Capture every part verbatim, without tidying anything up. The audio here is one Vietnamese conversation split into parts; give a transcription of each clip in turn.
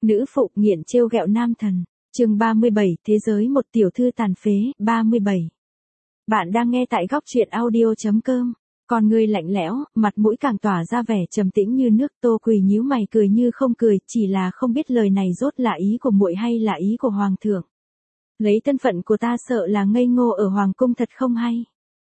Nữ phụ nghiện trêu ghẹo nam thần. Chương ba mươi bảy, thế giới một tiểu thư tàn phế. ba mươi bảy. Bạn đang nghe tại góc truyện audio chấm com. Con ngươi lạnh lẽo, mặt mũi càng tỏa ra vẻ trầm tĩnh như nước. Tô Quỳ nhíu mày cười như không cười, chỉ là không biết lời này rốt là ý của muội hay là ý của hoàng thượng. Lấy thân phận của ta sợ là ngây ngô ở hoàng cung thật không hay.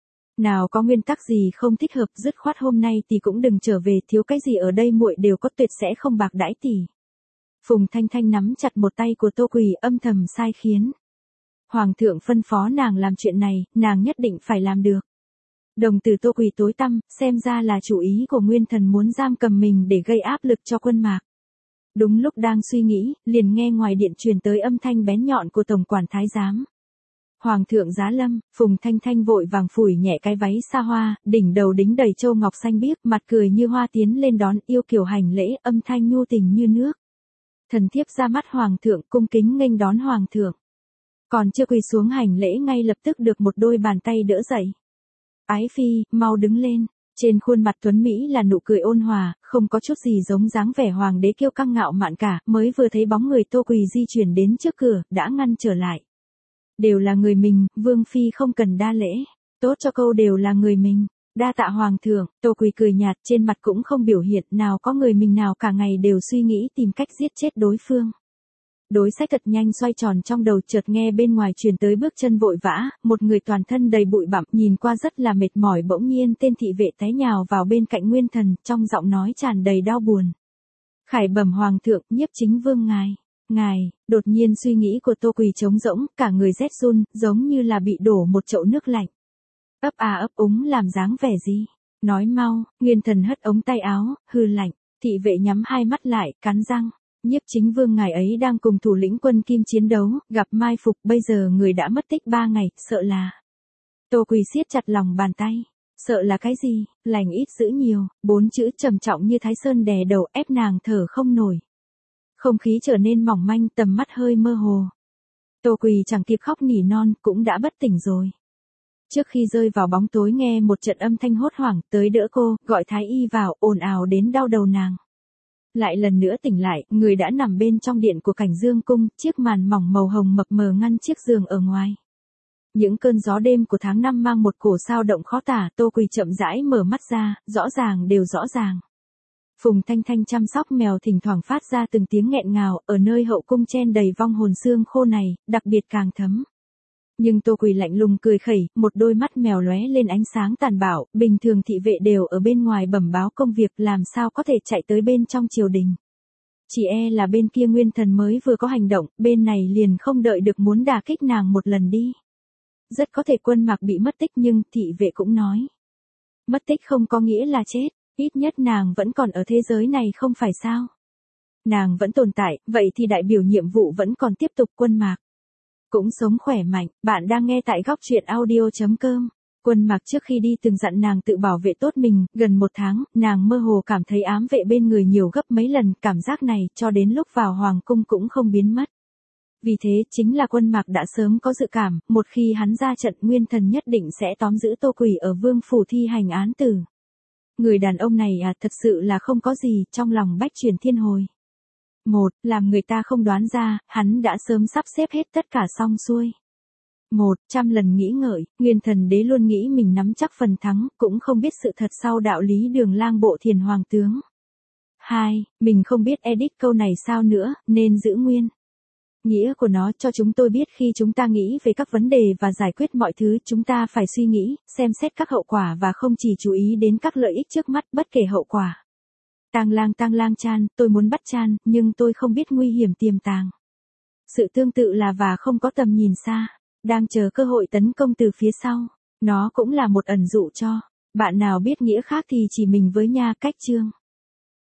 Nào có nguyên tắc gì không thích hợp, dứt khoát hôm nay thì cũng đừng trở về, thiếu cái gì ở đây muội đều có, tuyệt sẽ không bạc đãi tỷ. Phùng Thanh Thanh nắm chặt một tay của Tô Quỳ, âm thầm sai khiến. Hoàng thượng phân phó nàng làm chuyện này, nàng nhất định phải làm được. Đồng tử Tô Quỳ tối tăm, xem ra là chủ ý của Nguyên Thần muốn giam cầm mình để gây áp lực cho quân Mạc. Đúng lúc đang suy nghĩ, liền nghe ngoài điện truyền tới âm thanh bén nhọn của tổng quản thái giám. Hoàng thượng giá lâm. Phùng Thanh Thanh vội vàng phủi nhẹ cái váy xa hoa, đỉnh đầu đính đầy châu ngọc xanh biếc, mặt cười như hoa tiến lên đón, yêu kiều hành lễ, âm thanh nhu tình như nước. Thần thiếp ra mắt hoàng thượng, cung kính nghênh đón hoàng thượng. Còn chưa quỳ xuống hành lễ ngay lập tức được một đôi bàn tay đỡ dậy. Ái phi, mau đứng lên. Trên khuôn mặt tuấn Mỹ là nụ cười ôn hòa, không có chút gì giống dáng vẻ hoàng đế kiêu căng ngạo mạn cả, mới vừa thấy bóng người Tô Quỳ di chuyển đến trước cửa, đã ngăn trở lại. Đều là người mình, vương phi không cần đa lễ. Tốt cho câu đều là người mình. Đa tạ hoàng thượng. Tô Quỳ cười nhạt, trên mặt cũng không biểu hiện, nào có người mình nào cả ngày đều suy nghĩ tìm cách giết chết đối phương. Đối sách thật nhanh xoay tròn trong đầu, chợt nghe bên ngoài truyền tới bước chân vội vã, một người toàn thân đầy bụi bặm, nhìn qua rất là mệt mỏi, bỗng nhiên tên thị vệ té nhào vào bên cạnh Nguyên Thần, trong giọng nói tràn đầy đau buồn. Khải bẩm hoàng thượng, nhiếp chính vương ngài. Ngài. Đột nhiên suy nghĩ của Tô Quỳ trống rỗng, cả người rét run, giống như là bị đổ một chậu nước lạnh. Ấp à ấp úng làm dáng vẻ gì? Nói mau. Nguyên Thần hất ống tay áo, hừ lạnh. Thị vệ nhắm hai mắt lại, cắn răng. Nhiếp chính vương ngài ấy đang cùng thủ lĩnh quân Kim chiến đấu, gặp mai phục, bây giờ người đã mất tích ba ngày, sợ là. Tô Quỳ siết chặt lòng bàn tay. Sợ là cái gì? Lành ít dữ nhiều, bốn chữ trầm trọng như Thái Sơn đè đầu, ép nàng thở không nổi. Không khí trở nên mỏng manh, tầm mắt hơi mơ hồ. Tô Quỳ chẳng kịp khóc nỉ non, cũng đã bất tỉnh rồi. Trước khi rơi vào bóng tối nghe một trận âm thanh hốt hoảng, tới đỡ cô, gọi thái y vào, ồn ào đến đau đầu nàng. Lại lần nữa tỉnh lại, người đã nằm bên trong điện của Cảnh Dương cung, chiếc màn mỏng màu hồng mập mờ ngăn chiếc giường ở ngoài. Những cơn gió đêm của tháng năm mang một cổ sao động khó tả, Tô Quỳ chậm rãi mở mắt ra, rõ ràng đều rõ ràng. Phùng Thanh Thanh chăm sóc mèo thỉnh thoảng phát ra từng tiếng nghẹn ngào, ở nơi hậu cung chen đầy vong hồn xương khô này, đặc biệt càng thấm. Nhưng Tô Quỳ lạnh lùng cười khẩy, một đôi mắt mèo lóe lên ánh sáng tàn bạo, bình thường thị vệ đều ở bên ngoài bẩm báo công việc, làm sao có thể chạy tới bên trong triều đình. Chỉ e là bên kia Nguyên Thần mới vừa có hành động, bên này liền không đợi được muốn đả kích nàng một lần đi. Rất có thể quân Mạc bị mất tích, nhưng thị vệ cũng nói. Mất tích không có nghĩa là chết, ít nhất nàng vẫn còn ở thế giới này không phải sao. Nàng vẫn tồn tại, vậy thì đại biểu nhiệm vụ vẫn còn tiếp tục, quân Mạc cũng sống khỏe mạnh. Bạn đang nghe tại góc truyện audio chấm com. Quân Mạc trước khi đi từng dặn nàng tự bảo vệ tốt mình, gần một tháng, nàng mơ hồ cảm thấy ám vệ bên người nhiều gấp mấy lần, cảm giác này, cho đến lúc vào hoàng cung cũng không biến mất. Vì thế, chính là quân Mạc đã sớm có dự cảm, một khi hắn ra trận, Nguyên Thần nhất định sẽ tóm giữ Tô Quỳ ở vương phủ thi hành án tử. Người đàn ông này à, thật sự là không có gì, trong lòng bách chuyển thiên hồi. Một, làm người ta không đoán ra, hắn đã sớm sắp xếp hết tất cả xong xuôi. Một, trăm lần nghĩ ngợi, Nguyên Thần đế luôn nghĩ mình nắm chắc phần thắng, cũng không biết sự thật sau đạo lý Đường Lang bộ thiền hoàng tướng. Hai, mình không biết edit câu này sao nữa, nên giữ nguyên. Nghĩa của nó cho chúng tôi biết khi chúng ta nghĩ về các vấn đề và giải quyết mọi thứ, chúng ta phải suy nghĩ, xem xét các hậu quả và không chỉ chú ý đến các lợi ích trước mắt, bất kể hậu quả. Tang Lang Tang Lang Chan, tôi muốn bắt Chan, nhưng tôi không biết nguy hiểm tiềm tàng. Sự tương tự là và không có tầm nhìn xa, đang chờ cơ hội tấn công từ phía sau. Nó cũng là một ẩn dụ cho bạn nào biết nghĩa khác thì chỉ mình với nha, cách chương.